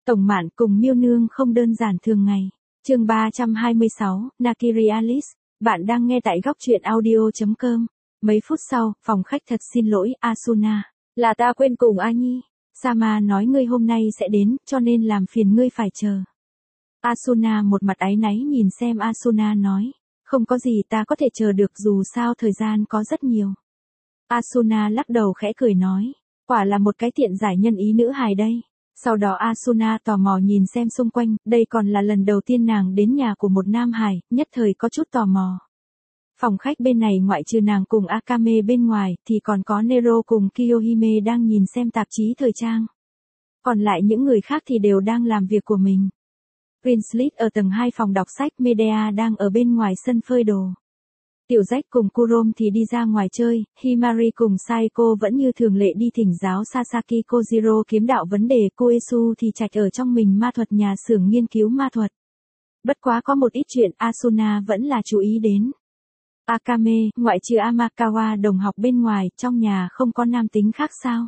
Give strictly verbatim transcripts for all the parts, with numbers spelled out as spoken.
Tổng Mạn cùng Miêu Nương không đơn giản thường ngày. Chương ba trăm hai mươi sáu, Nakiri Alice. Bạn đang nghe tại góc truyện audio chấm com. Mấy phút sau, phòng khách thật xin lỗi, Asuna. Là ta quên cùng A Nhi. Sama nói ngươi hôm nay sẽ đến, cho nên làm phiền ngươi phải chờ. Asuna một mặt áy náy nhìn xem Asuna nói. Không có gì ta có thể chờ được dù sao thời gian có rất nhiều. Asuna lắc đầu khẽ cười nói. Quả là một cái tiện giải nhân ý nữ hài đây. Sau đó Asuna tò mò nhìn xem xung quanh, đây còn là lần đầu tiên nàng đến nhà của một nam hài, nhất thời có chút tò mò. Phòng khách bên này ngoại trừ nàng cùng Akame bên ngoài, thì còn có Nero cùng Kiyohime đang nhìn xem tạp chí thời trang. Còn lại những người khác thì đều đang làm việc của mình. Prince ở tầng hai phòng đọc sách, Medea đang ở bên ngoài sân phơi đồ. Tiểu Rách cùng Kurom thì đi ra ngoài chơi, Himari cùng Saeko vẫn như thường lệ đi thỉnh giáo Sasaki Kojiro kiếm đạo vấn đề, Koesu thì trạch ở trong mình ma thuật nhà xưởng nghiên cứu ma thuật. Bất quá có một ít chuyện Asuna vẫn là chú ý đến. Akame, ngoại trừ Amakawa đồng học bên ngoài, trong nhà không có nam tính khác sao?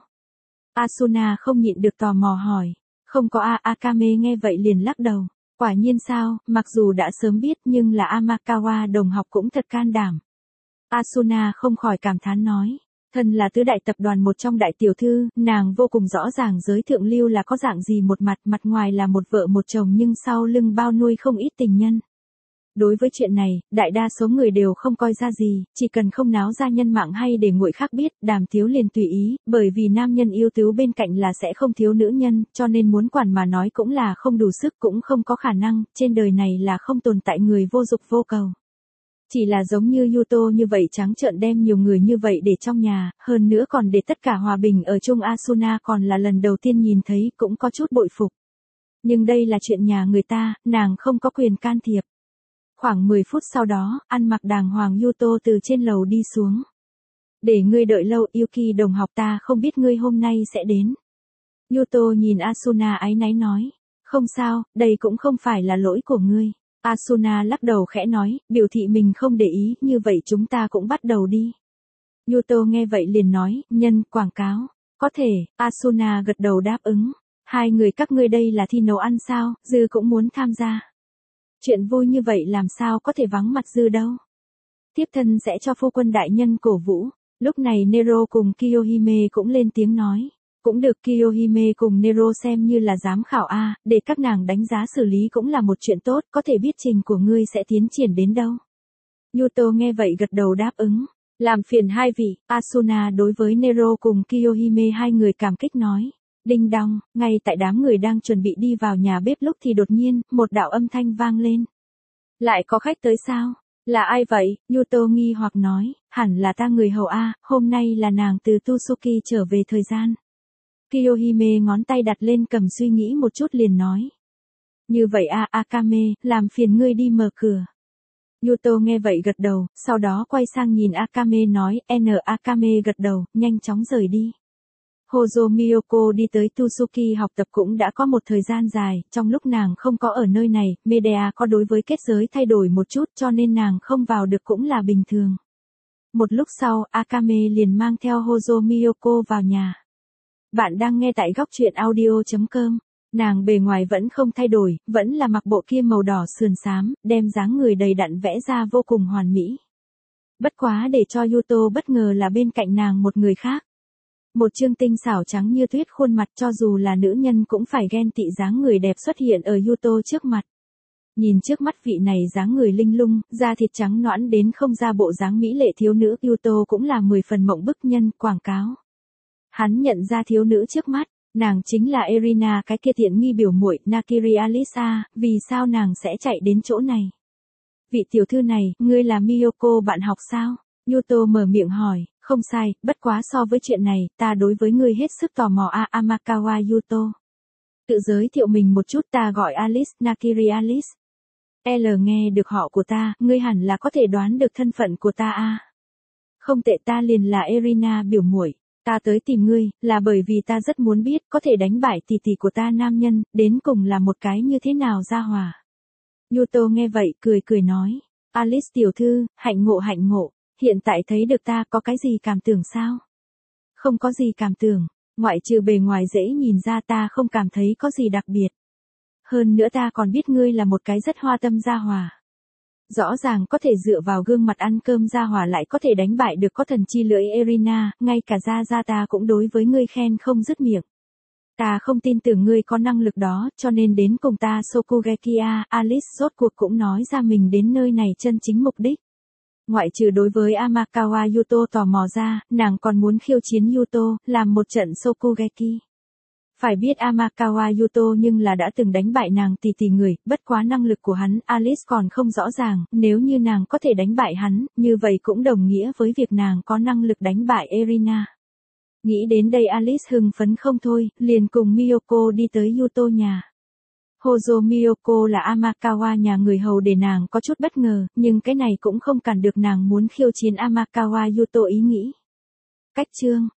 Asuna không nhịn được tò mò hỏi. Không có a Akame nghe vậy liền lắc đầu. Quả nhiên sao, mặc dù đã sớm biết nhưng là Amakawa đồng học cũng thật can đảm. Asuna không khỏi cảm thán nói. Thân là tứ đại tập đoàn một trong đại tiểu thư, nàng vô cùng rõ ràng giới thượng lưu là có dạng gì một mặt, mặt ngoài là một vợ một chồng nhưng sau lưng bao nuôi không ít tình nhân. Đối với chuyện này, đại đa số người đều không coi ra gì, chỉ cần không náo ra nhân mạng hay để nguội khác biết, Đàm Tiếu liền tùy ý, bởi vì nam nhân yêu tứ bên cạnh là sẽ không thiếu nữ nhân, cho nên muốn quản mà nói cũng là không đủ sức cũng không có khả năng, trên đời này là không tồn tại người vô dục vô cầu. Chỉ là giống như Yuto như vậy trắng trợn đem nhiều người như vậy để trong nhà, hơn nữa còn để tất cả hòa bình ở chung Asuna còn là lần đầu tiên nhìn thấy cũng có chút bội phục. Nhưng đây là chuyện nhà người ta, nàng không có quyền can thiệp. Khoảng mười phút sau đó, ăn mặc đàng hoàng Yuto từ trên lầu đi xuống. Để ngươi đợi lâu Yuki đồng học ta không biết ngươi hôm nay sẽ đến. Yuto nhìn Asuna áy náy nói. Không sao, đây cũng không phải là lỗi của ngươi. Asuna lắc đầu khẽ nói, biểu thị mình không để ý, như vậy chúng ta cũng bắt đầu đi. Yuto nghe vậy liền nói, nhân, quảng cáo. Có thể, Asuna gật đầu đáp ứng. Hai người các ngươi đây là thi nấu ăn sao, Dư cũng muốn tham gia. Chuyện vui như vậy làm sao có thể vắng mặt Dư đâu. Tiếp thân sẽ cho phu quân đại nhân cổ vũ. Lúc này Nero cùng Kiyohime cũng lên tiếng nói. Cũng được Kiyohime cùng Nero xem như là giám khảo A, để các nàng đánh giá xử lý cũng là một chuyện tốt, có thể biết trình của ngươi sẽ tiến triển đến đâu. Yuto nghe vậy gật đầu đáp ứng. Làm phiền hai vị, Asuna đối với Nero cùng Kiyohime hai người cảm kích nói. Đinh đong, ngay tại đám người đang chuẩn bị đi vào nhà bếp lúc thì đột nhiên, một đạo âm thanh vang lên. Lại có khách tới sao? Là ai vậy? Yuto nghi hoặc nói, hẳn là ta người hầu A, hôm nay là nàng từ Tsuki trở về thời gian. Kiyohime ngón tay đặt lên cầm suy nghĩ một chút liền nói. Như vậy A Akame, làm phiền ngươi đi mở cửa. Yuto nghe vậy gật đầu, sau đó quay sang nhìn Akame nói, N Akame gật đầu, nhanh chóng rời đi. Hozo Miyoko đi tới Tsuki học tập cũng đã có một thời gian dài, trong lúc nàng không có ở nơi này, Medea có đối với kết giới thay đổi một chút cho nên nàng không vào được cũng là bình thường. Một lúc sau, Akame liền mang theo Hozo Miyoko vào nhà. Bạn đang nghe tại góc truyện audio chấm com. Nàng bề ngoài vẫn không thay đổi, vẫn là mặc bộ kia màu đỏ sườn xám, đem dáng người đầy đặn vẽ ra vô cùng hoàn mỹ. Bất quá để cho Yuto bất ngờ là bên cạnh nàng một người khác. Một trương tinh xảo trắng như tuyết khuôn mặt cho dù là nữ nhân cũng phải ghen tị dáng người đẹp xuất hiện ở Yuto trước mặt. Nhìn trước mắt vị này dáng người linh lung, da thịt trắng nõn đến không ra bộ dáng mỹ lệ thiếu nữ, Yuto cũng là mười phần mộng bức nhân, quảng cáo. Hắn nhận ra thiếu nữ trước mắt, nàng chính là Erina cái kia tiện nghi biểu muội Nakiri Alisa, vì sao nàng sẽ chạy đến chỗ này? Vị tiểu thư này, ngươi là Miyoko bạn học sao? Yuto mở miệng hỏi, không sai, bất quá so với chuyện này, ta đối với ngươi hết sức tò mò a Amakawa Yuto. Tự giới thiệu mình một chút, ta gọi Alice, Nakiri Alice. L nghe được họ của ta, ngươi hẳn là có thể đoán được thân phận của ta a. Không tệ, ta liền là Erina biểu muội. Ta tới tìm ngươi, là bởi vì ta rất muốn biết có thể đánh bại tỷ tỷ của ta nam nhân, đến cùng là một cái như thế nào ra hòa. Yuto nghe vậy, cười cười nói. Alice tiểu thư, hạnh ngộ hạnh ngộ, hiện tại thấy được ta có cái gì cảm tưởng sao? Không có gì cảm tưởng, ngoại trừ bề ngoài dễ nhìn ra ta không cảm thấy có gì đặc biệt. hơn nữa ta còn biết ngươi là một cái rất hoa tâm gia hỏa. Rõ ràng có thể dựa vào gương mặt ăn cơm gia hỏa lại có thể đánh bại được có thần chi lưỡi Erina, ngay cả gia gia ta cũng đối với ngươi khen không dứt miệng. Ta không tin tưởng ngươi có năng lực đó, cho nên đến cùng ta Sokugekia, Alice rốt cuộc cũng nói ra mình đến nơi này chân chính mục đích. Ngoại trừ đối với Amakawa Yuto tò mò ra, nàng còn muốn khiêu chiến Yuto, làm một trận Sokugeki. Phải biết Amakawa Yuto nhưng là đã từng đánh bại nàng tỷ tỷ người, bất quá năng lực của hắn, Alice còn không rõ ràng, nếu như nàng có thể đánh bại hắn, như vậy cũng đồng nghĩa với việc nàng có năng lực đánh bại Erina. Nghĩ đến đây Alice hưng phấn không thôi, liền cùng Miyoko đi tới Yuto nhà. Hojo Miyoko là Amakawa nhà người hầu để nàng có chút bất ngờ, nhưng cái này cũng không cản được nàng muốn khiêu chiến Amakawa Yuto ý nghĩ. Cách chương